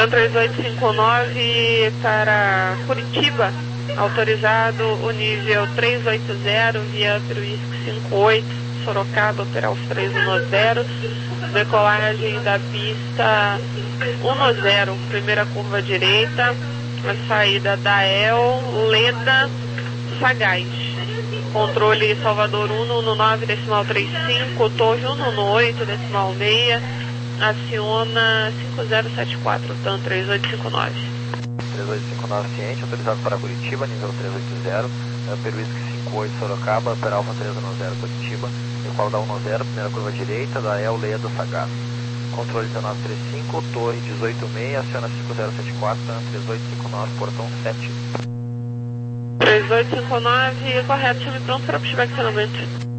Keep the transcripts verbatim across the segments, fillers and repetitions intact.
três oito cinco nove para Curitiba, autorizado o nível três oito zero via Peruísque cinco oito, Sorocaba, operar os três um zero, decolagem da pista um zero, primeira curva direita, a saída da El, Leda, Sagaz. Controle Salvador um um nove, decimal trinta e cinco, Torre um um oito, decimal seis, aciona cinco zero sete quatro, TAM três oito cinco nove. três oito cinco nove ciente, autorizado para Curitiba, nível três oito zero, Peruísque cinco oito, Sorocaba, Opera Alfa três um zero, Curitiba, decola da um zero, primeira curva direita, da El, Leda, Sagaz. Controle dezenove trinta e cinco, Torre dezoito seis, aciona cinco zero sete quatro, TAM três oito cinco nove, portão sete. três oito cinco nove, correto, chame pronto para pushback acionamento.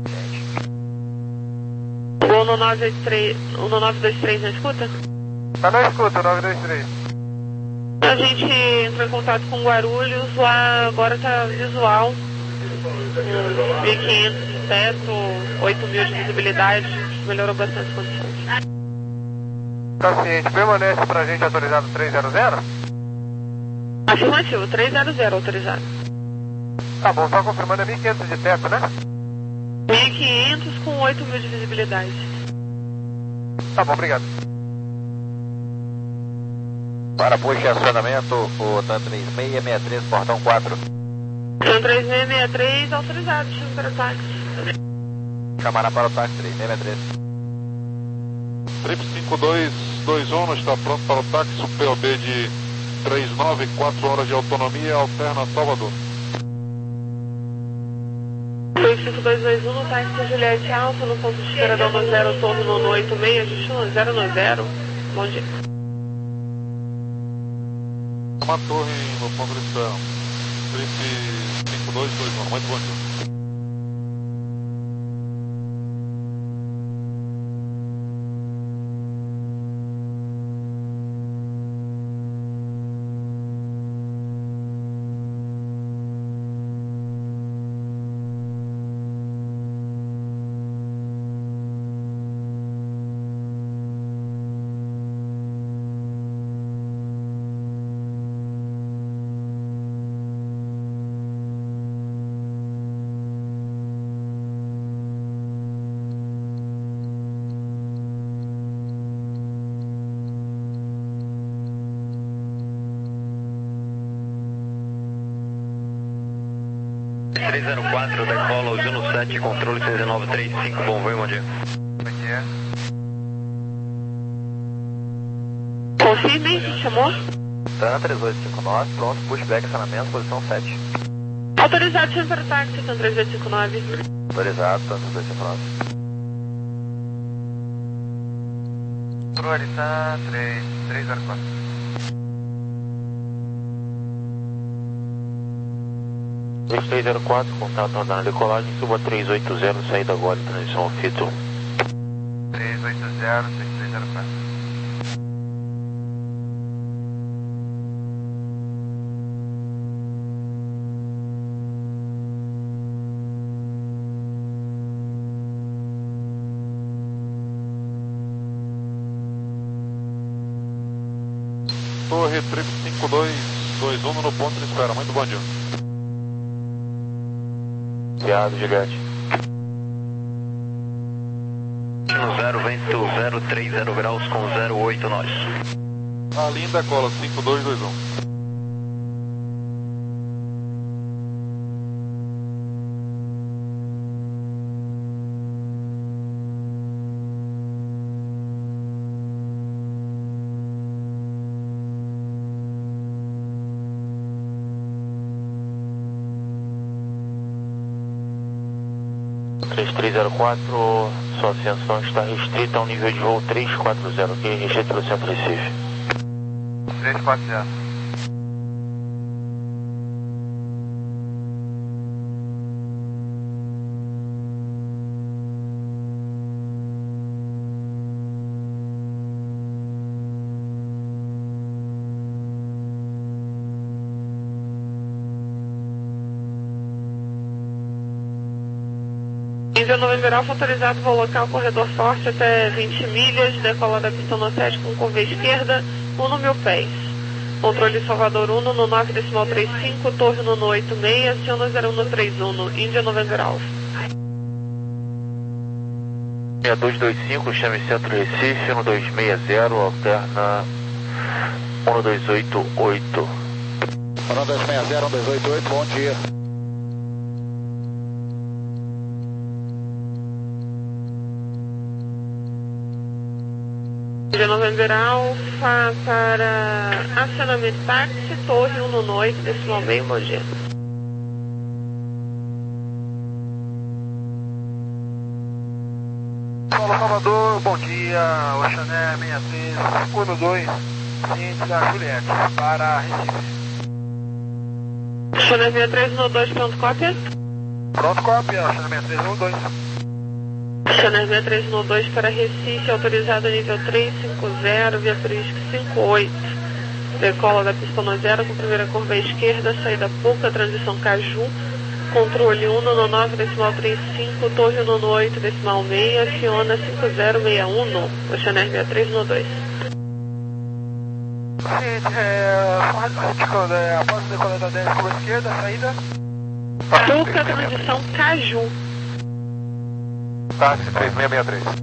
Gol no nove oito três, no nove dois três, na escuta? Tá na escuta, nove dois três. A gente entrou em contato com Guarulhos, lá agora tá visual, mil e quinhentos de teto, oito mil de visibilidade, melhorou bastante as condições. Tá ciente, permanece pra gente autorizado três zero zero? Afirmativo, três zero zero autorizado. Tá bom, só confirmando, é mil e quinhentos de teto, né? mil e quinhentos com oito mil de visibilidade. Tá bom, obrigado. Para push e acionamento, o TAM três seis seis três, portão quatro. TAM três seis seis três autorizado, chame para o táxi. Chamará para o táxi três seis seis três. Trip cinco dois dois um está pronto para o táxi, o P O B de três nove, quatro horas de autonomia, alterna Salvador. Trip cinco dois dois um no táxi Juliette Alfa, no ponto de espera da um zero, torno no oito seis, ajuste no zero no zero. Bom dia. Uma torre no ponto de espera. Trip cinco dois dois um, muito bom dia. três zero quatro, decola o Juno sete, controle seis nove três cinco, bom voo, bom dia. Bom dia. Confirme, chamou? TAM três oito cinco nove, pronto, pushback, acionamento, posição sete. Autorizado, chame para o táxi, TAM três oito cinco nove. Autorizado, TAM três oito cinco nove. Controle, TAM três zero quatro. três zero quatro, contato andando decolagem, suba três oito zero, saída agora, transição ao Fito. três oito zero, seis três zero quatro. Torre Trip cinco dois dois um no ponto de espera, muito bom dia. Obrigado, Juliette. zero, vento zero três zero graus com zero oito nós. A linda cola cinco dois dois um. três três zero quatro, sua ascensão está restrita ao nível de voo três quatro zero, ok? Restrito pelo centro Recife. três quatro zero. Nível November Alfa autorizado, voo local, corredor forte até vinte milhas, decola da pista no sete com curva esquerda, um mil pés. Controle Salvador um no nove decimal trinta e cinco, torre no oito seis, aciona zero um trinta e um, Índia November Alpha. seis dois dois cinco, chame Centro Recife, um dois seis zero, alterna um dois oito oito. um dois seis zero, um dois oito oito, bom dia. Índia November Alpha para acionamento táxi, torre um no oito decimal meio, bom dia. Paulo Salvador, bom dia, Oxané sessenta e três, um dois, ciente da Juliette, para Recife. Oxané sessenta e três, um dois, pronto, cópia. Pronto, cópia, Oxané sessenta e três, um dois. Oxané sessenta e três, um dois para Recife, autorizado nível três cinco zero, via Prisco cinco oito. Decola da pista no zero com primeira curva à esquerda, saída Puca, transição Caju. Controle um no nove decimal trinta e cinco, torre no oito decimal seis, aciona cinco zero seis um, Oxané sessenta e três no dois. Ciente, é, indicando, é, após o decolar da dez, curva esquerda, saída. Puca, transição Caju. Táxi três seis seis três.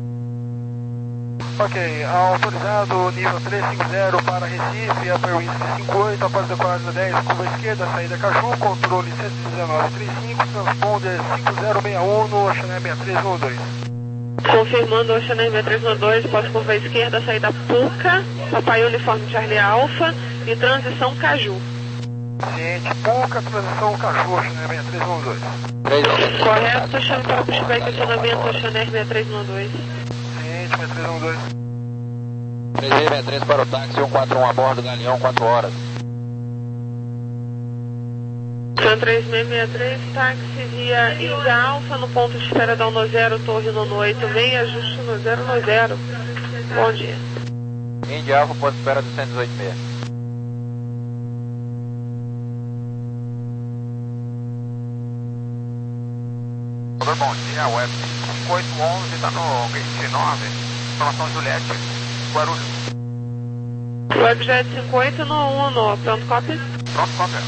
Ok, autorizado nível três cinco zero para Recife, Upper Whisky cinco oito, após decolar da dez, curva esquerda, saída Caju, controle cento e dezenove trinta e cinco, transponder cinco zero seis um no Oxané sessenta e três um dois. Confirmando Oxané sessenta e três no dois, pós-curva esquerda, saída Puca, Papai Uniforme Charlie Alpha e transição Caju. Ciente, Puca, transição Caju, Oxané sessenta e três um dois. Correto, chame para pushback acionamento Oxané sessenta e três no dois. Ciente, sessenta e três um dois. três seis seis três para o táxi cento e quarenta e um a bordo, Galeão, quatro horas. três seis seis três, táxi via Índia Alfa, no ponto de espera da um zero, torre no oito seis, ajuste no zero no zero. Bom dia. Índia Alfa, ponto de espera do cento e dezoito seis. Bom dia, Web cinco oito um um, está no gate nove, informação Juliette, Guarulhos. Webjet cinco oito no um no, pronto, cópia? Pronto, cópia.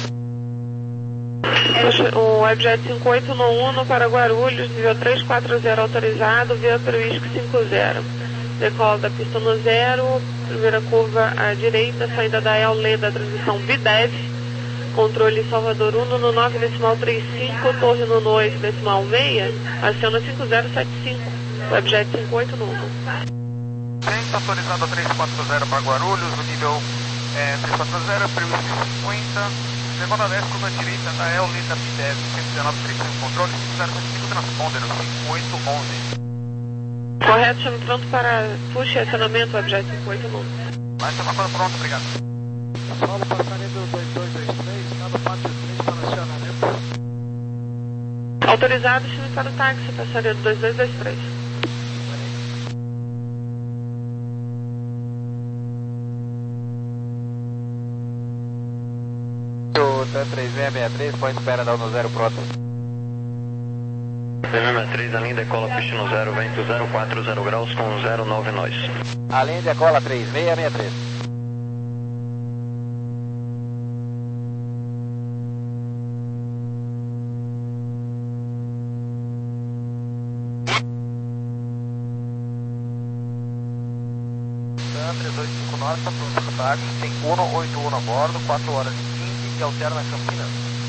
O Webjet cinco oito no um no para Guarulhos, nível três quatro zero autorizado, via Prisco cinco zero. Decola da pista no zero, primeira curva à direita, saída da El Leda, transição Bidev. Controle Salvador um no nove decimal trinta e cinco, torre no oito decimal seis, aciona cinco zero sete cinco, Webjet cinco oito no um. Tem autorizado a três quatro zero para Guarulhos, o nível é três quatro zero, previsto cinquenta, segunda dez, curva direita da El Leda Bidev, cento e dezenove trinta e cinco, controle cinco zero sete cinco, transponder cinco oito um um. Correto, chame pronto para push e acionamento, Webjet cinco oito no um. Vai ser uma coisa pronto, obrigado. Paulo, passarinho do dois dois dois três, está no pátio três para acionamento. Autorizado, chame para o táxi, passaria do dois dois dois três. O três seis seis três, põe espera da um zero pronto. três seis seis três, a linha decola pista no zero, vento zero quatro zero graus com zero nove nós. A linha decola três seis seis três. três oito cinco nove, está pronto para o táxi, tem um oito um a bordo, quatro horas e quinze e alterna Campinas.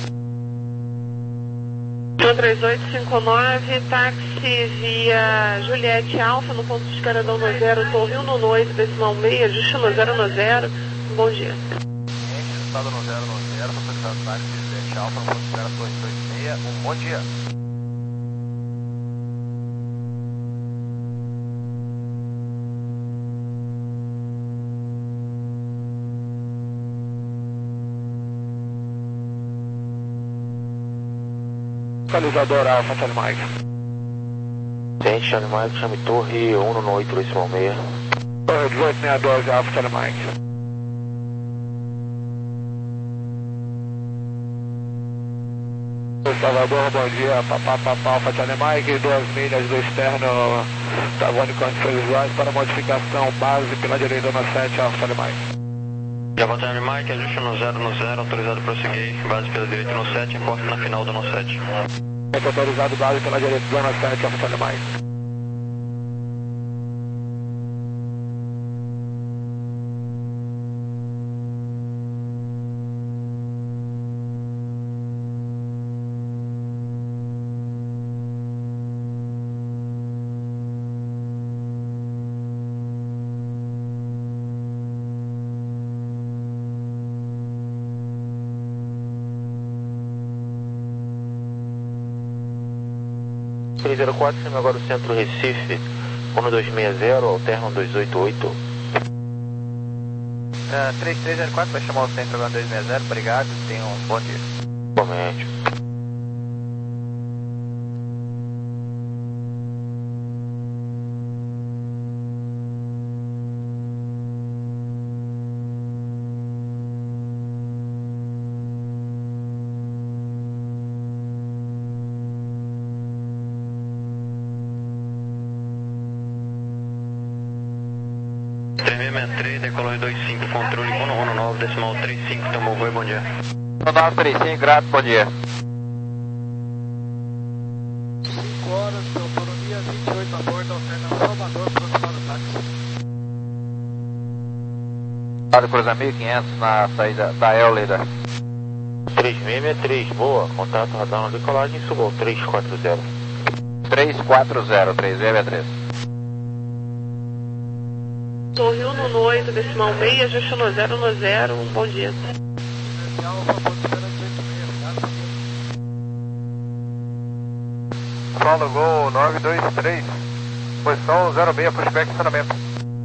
três oito cinco nove, táxi via Juliette Alfa, no ponto de espera da um zero, torre um no oito decimal seis, ajuste no zero no zero. Bom dia. Ciente, estado no zero no zero, autorizado táxi Juliette Alfa, no ponto de espera dois dois seis, um bom dia. Localizador Alfa, Charlie Mike. Ciente, Charlie Mike, chame torre um no oito decimal seis. Torre dezoito seis doze, Alfa, Charlie Mike. Salvador, bom dia, papá, papá, Alfa, Charlie Mike, duas milhas do externo, Tavone Condições Visuais para modificação base pela direita na sete, Alfa, Charlie Mike. Já voltando Mike, ajuste no zero no zero, autorizado a prosseguir, base pela direita no sete, encosta na final do no sete. Autorizado, base pela direita do no sete, voltando Mike. três zero quatro, chama agora o centro Recife, um dois seis zero, alterna um dois oito oito. Uh, três três zero quatro, vai chamar o centro agora dois seis zero, obrigado, tenham um bom dia. Igualmente. três seis seis três, decolou dois cinco, controle um um nove, decimal três cinco, tomou voo e bom dia. nove três cinco, grato, bom dia. cinco horas de autonomia, vinte e oito a bordo, alterna Salvador, próximo do táxi. Para cruzar mil e quinhentos na saída da Eulida. três seis seis três, boa, contato radar na decolagem, subou três quatro zero. três quatro zero, três seis seis três. Torre um no oito, decimal seis, ajuste no zero no zero, um bom dia. Solo Gol nove dois três, posição zero seis, pushback estacionamento.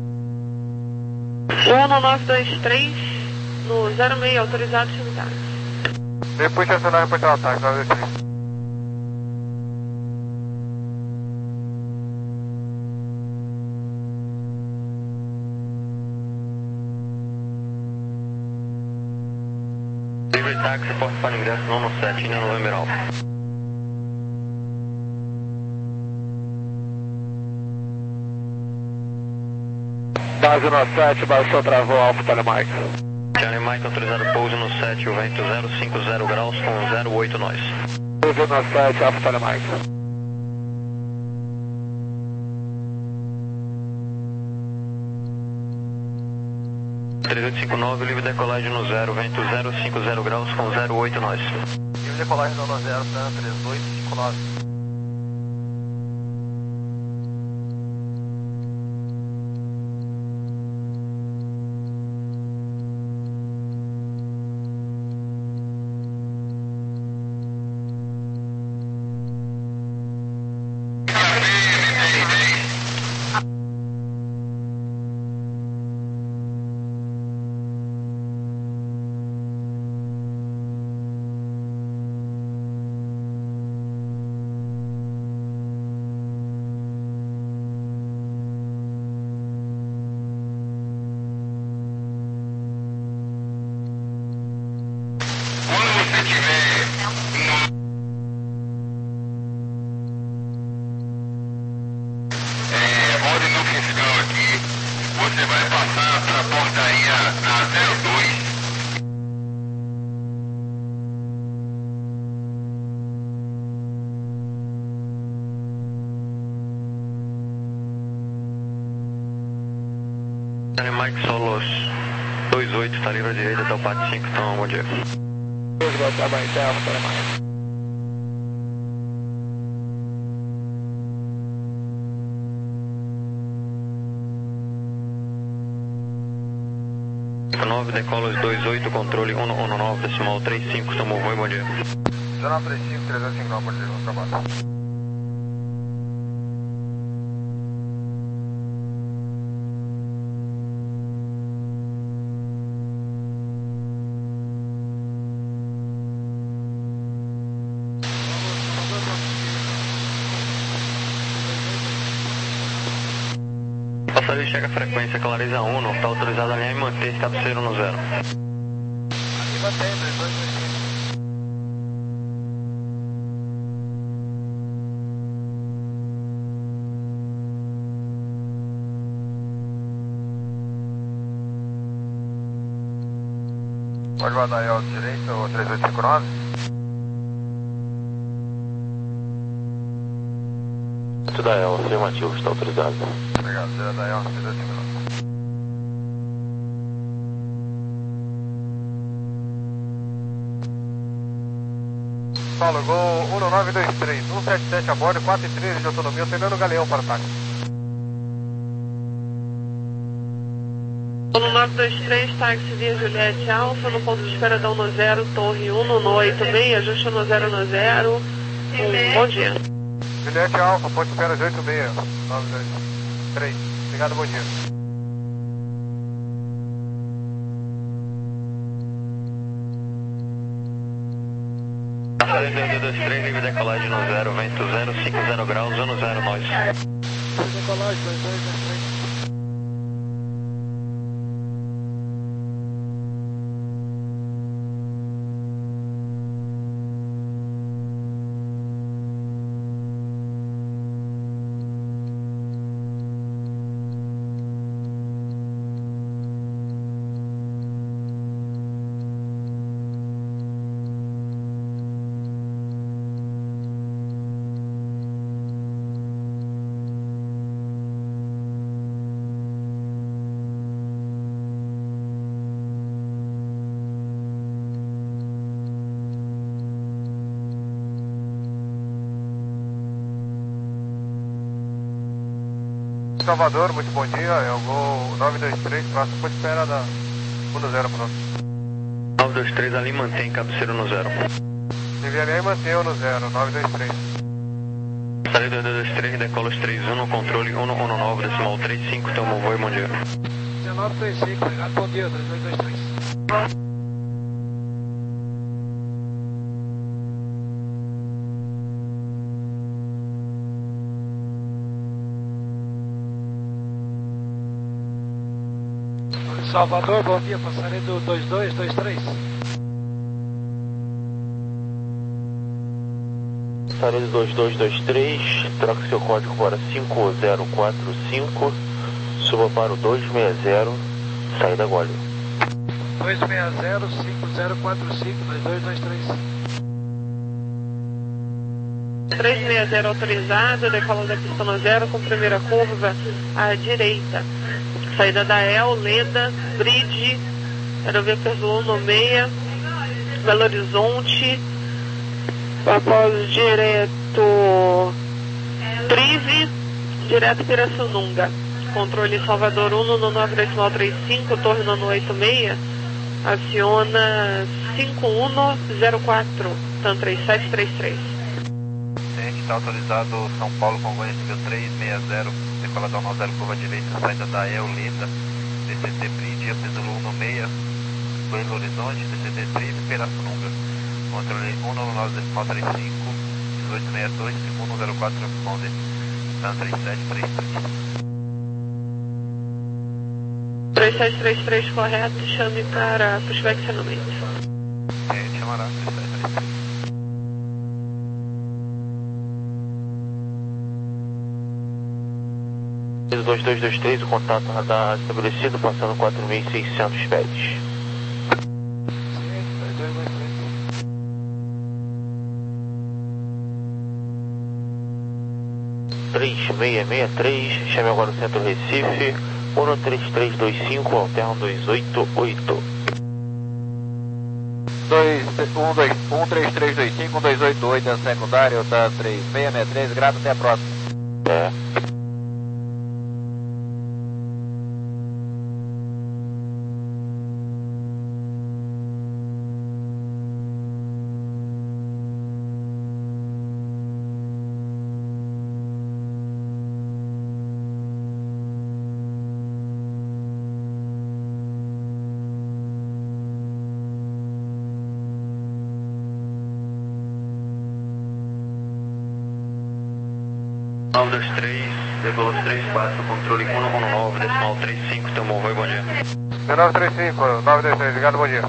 um no nove dois três, no zero seis, autorizado de táxi. Depois de acionar, reportar o ataque, nove dois três. Livre táxi, porta para ingresso, não no sete, linha November Alfa. Base no sete, baixou, travou, Alfa, Telemark. Charlie Mike, autorizado pouso no sete, o vento zero cinco zero graus com zero oito nós. Pouso no sete, Alfa, Telemark. três oito cinco nove, livre decolagem no zero, vento zero cinco zero graus com zero oito nós. Livre decolagem no zero, três oito cinco nove. Charlie Mike, Solos dois oito, está livre à direita até o pátio cinco, então bom dia. nove, decola os dois oito, controle um um nove, decimal três cinco, tomou voo e bom dia. zero três cinco, três zero cinco nove, bom dia, vamos trabalhar. Passageiro chega a frequência Clareza um, não está autorizado a alinhar e manter esse cabeceiro no zero. Aqui mantém, três dois dois cinco. Pode guardar aí ao direito, o três oito cinco nove. Tudo aí, afirmativo, está autorizado. Obrigado, zero da E L, três oito cinco nove. Paulo, Gol um nove dois três, um sete sete a bordo, quatro e treze de autonomia, pegando o galeão para o táxi. um nove dois três, táxi via Juliette Alfa, no ponto de espera da um zero, torre um no oito seis, ajuste no zero no zero. Um bom dia. Juliette Alfa, ponto de espera de oito seis, nove dois três. Obrigado, bom dia. Passarei dois dois três, livre decolagem no zero, vento zero cinco zero graus, um zero nós. Decolagem dois dois dois três. Salvador, muito bom dia, é o Gol nove dois três, próximo por espera da um zero pronto. nove dois três ali, mantém cabeceiro no zero. D V M A mantém no zero, nove dois três. Passarei dois dois três, decola os três um no controle um um nove, decimal três cinco, tamo voo e bom dia. dezenove três cinco, obrigado, bom dia, dois dois dois três. Salvador, bom dia, passarei do dois dois dois três. Passarei do dois dois dois três, troca seu código para cinco zero quatro cinco, suba para o dois seis zero, saída Gólio. dois seis zero cinco zero quatro cinco dois dois dois três. três seis zero autorizado, decola da pista no zero com primeira curva à direita. Saída da E L, Leda, Bridge, Aerovias um no seis, Belo Horizonte, após direto Trive, direto Pirassununga. Controle Salvador um no nove decimal três cinco, torre no oito seis, aciona cinco um zero quatro, TAM três sete três três. Está autorizado São Paulo, Congonhas, nível três seis zero, decolador um zero, curva direita, saída da E L, Leda, D C T Bridge, Apesolo um no seis, Belo Horizonte, D C T Trive, Pirassununga. Controle um no nove decimal três cinco, dezoito sessenta e dois, cinco um zero quatro, responde, TAM três sete três três. três sete três três correto, chame para pushback acionamento. É, chamará três sete três três. dois dois dois três, o contato radar estabelecido, passando quatro mil e seiscentos pés. três seis seis três, chame agora o centro Recife, um três três dois cinco, alterno dois oito oito. um três três dois cinco, um dois oito oito, é secundário, tá três seis seis três, grado, até a próxima. É. nove dois três, decola os três quatro, controle um um nove, decimal três cinco, tamo voo e bom dia. nove três cinco, nove dois três, obrigado, bom dia.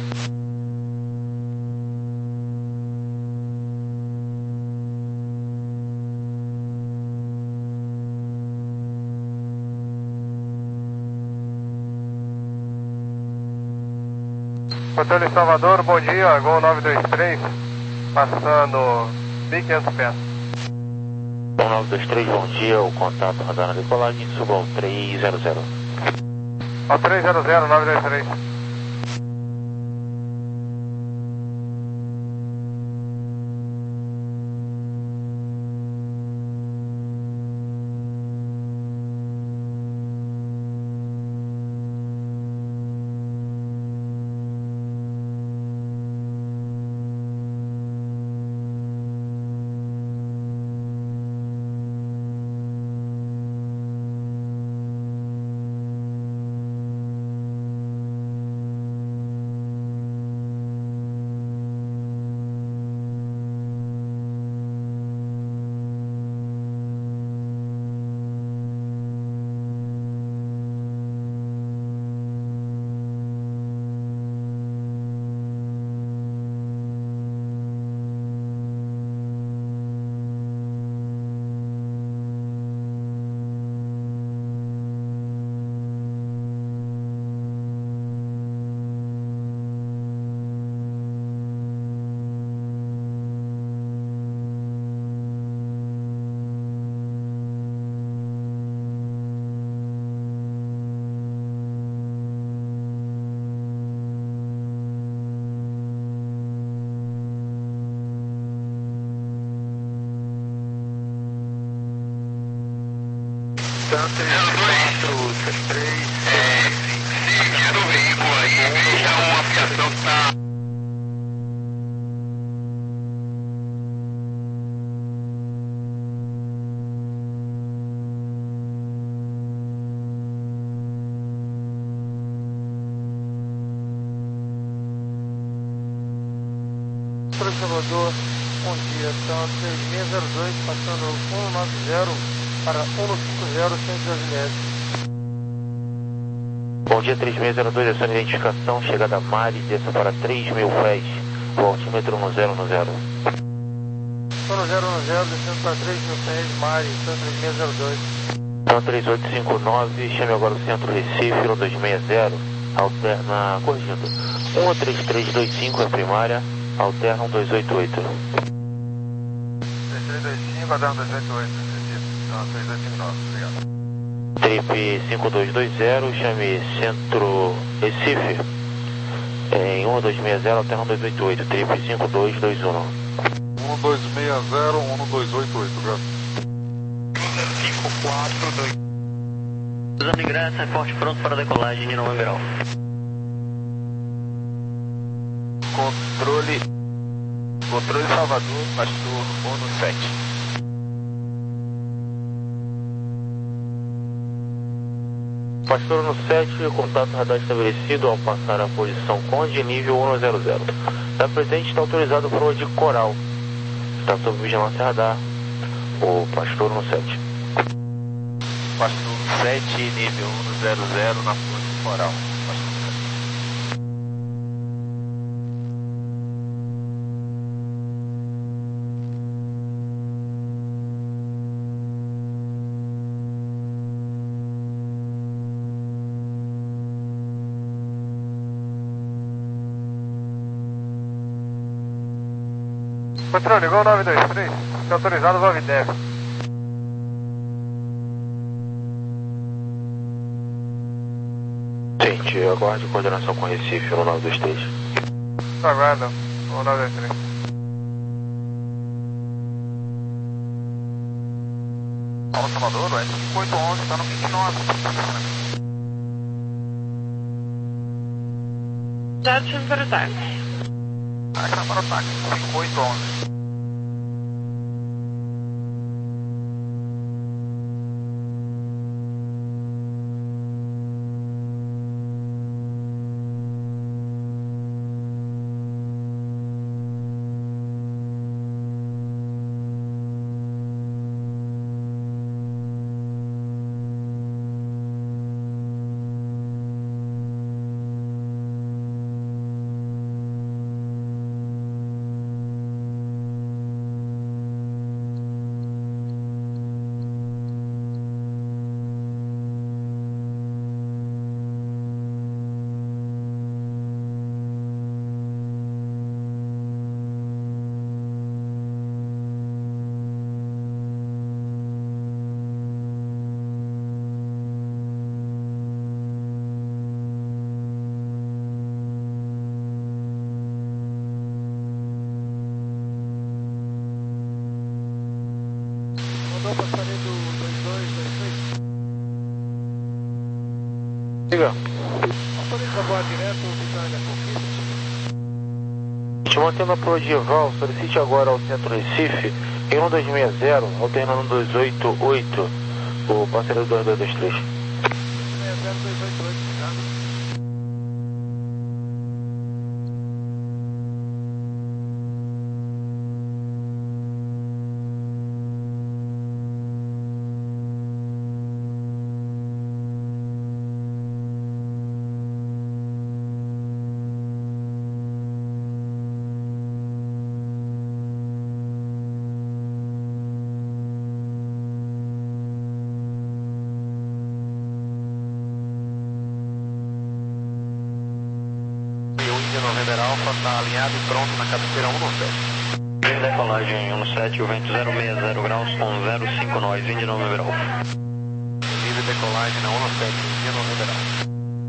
Controle Salvador, bom dia, Gol nove dois três, passando mil e quinhentos pés. Gol nove dois três, bom dia, o contato radar na decolagem, suba ao três zero zero. Ao três zero zero, nove dois três. quatro, três, é, se do veículo aí, veja uma aviação que tá. Salvador, bom dia, então três seis zero dois, passando cento e noventa para cento e cinquenta, cento e doze metros. Bom dia, três seis zero dois, essa é a identificação, chegada Mari, desça para três mil pés, o altímetro no zero no zero. No zero no zero, descendo para três mil pés, Mari, então três seis zero dois. Então três oito cinco nove, chame agora o centro Recife, no dois seis zero, alterna, corrigindo, um três três dois cinco é primária, alterna um dois oito oito. três três dois cinco, alterna dois oito oito, não, três dois cinco nove, obrigado. Trip cinco dois dois zero, chame centro Recife, em um dois seis zero, alterna um dois oito oito, trip cinco dois dois um. um dois seis zero, um dois oito oito, obrigado. cinco quatro dois. Usando ingresso, reporte pronto para decolagem de Nova Liberal. Controle, controle Salvador, pastor ONU sete. Pastor no sete, contato radar estabelecido ao passar a posição Conde, nível um zero zero. Da presente está autorizado para o de Coral. Está sob vigilância radar, o Pastor no sete. Pastor sete, nível um zero zero, na flor de Coral. Controle, Gol nove dois três, está autorizado, Valve deve. Gente, aguarde coordenação com Recife no nove dois três. Aguarda, Gol nove dois três. Paulo Salvador, o S cinco oito onze está no vinte e nove. Judson para o táxi. Aí está para o táxi, cinco oito onze. passarinho do dois dois dois três. Diga. Autoriza a voar direto, Vitória Conquista. Te mantendo a Prodival, solicite agora ao centro Recife, em um dois seis zero, alternando dois oito oito, o parceiro dois dois dois três. dois seis zero dois oito oito, obrigado. November Alpha está alinhado e pronto na cabeceira um no sete. Decolagem um sete, o vento zero seis zero graus com zero cinco nós, Indy November Alpha. Livre decolagem na um no sete, Indy November Alpha.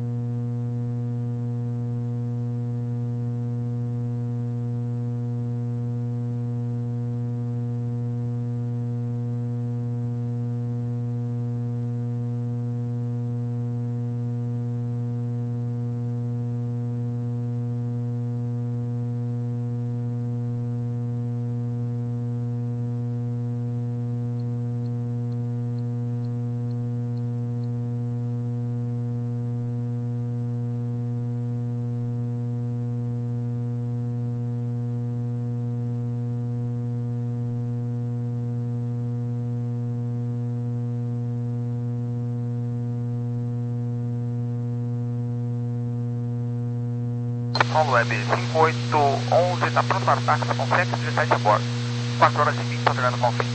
Paulo Web cinco oito um um, está pronto para o táxi com cento e dezessete a bordo. quatro horas e vinte, autorizado com fim.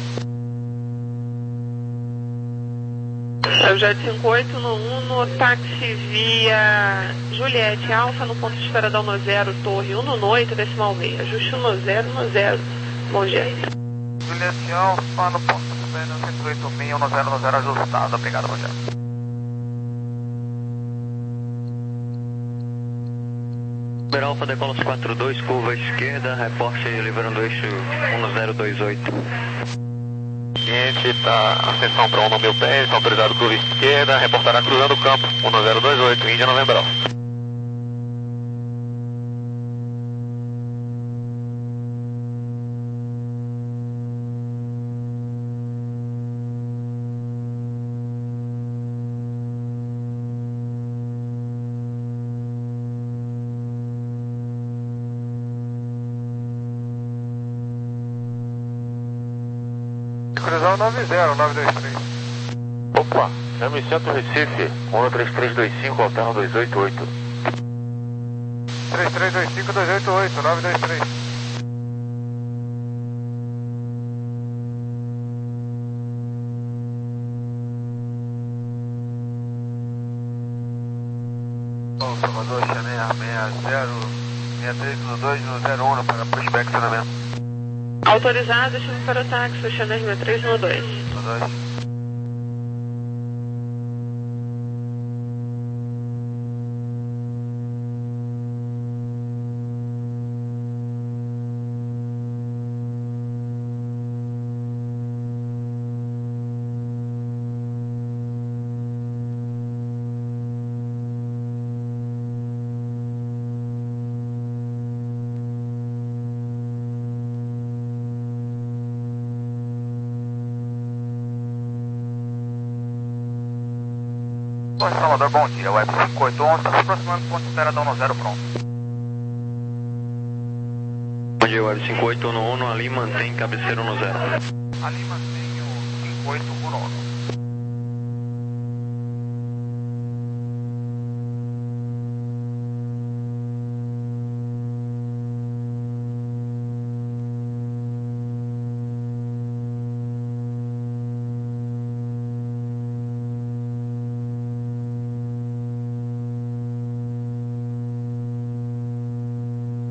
É o Jet cinco oito no um, no táxi via Juliette Alfa, no ponto de espera da um zero, torre um no oito, decimal meio. Ajuste um zero, um zero. Bom dia. Juliette Alfa, no ponto de espera cento e oito seis, um zero, um zero, ajustado. Obrigado, bom dia. November Alpha, decola quatro dois, curva esquerda, reporte livrando eixo um zero dois oito. Cliente está ascensão para um mil pés, autorizado curva esquerda, reportará cruzando o campo, um zero dois oito, Índia November Alpha. Cruzar o nove zero, nove dois três. Opa, chame centro Recife, um três três dois cinco, alterno dois oito oito. três três dois cinco, dois oito oito, nove dois três. Bom, Salvador, Chanel seis zero, seis três um dois zero um para prospeccionamento. Autorizado, chame para o táxi, Chanel seis três um dois. Oi, Salvador, bom dia. Web cinco oito um, está se aproximando do ponto de espera da um zero, pronto. Bom dia, Web cinco oito um, ali mantém cabeceira um zero. Ali mantém o cinco oito um.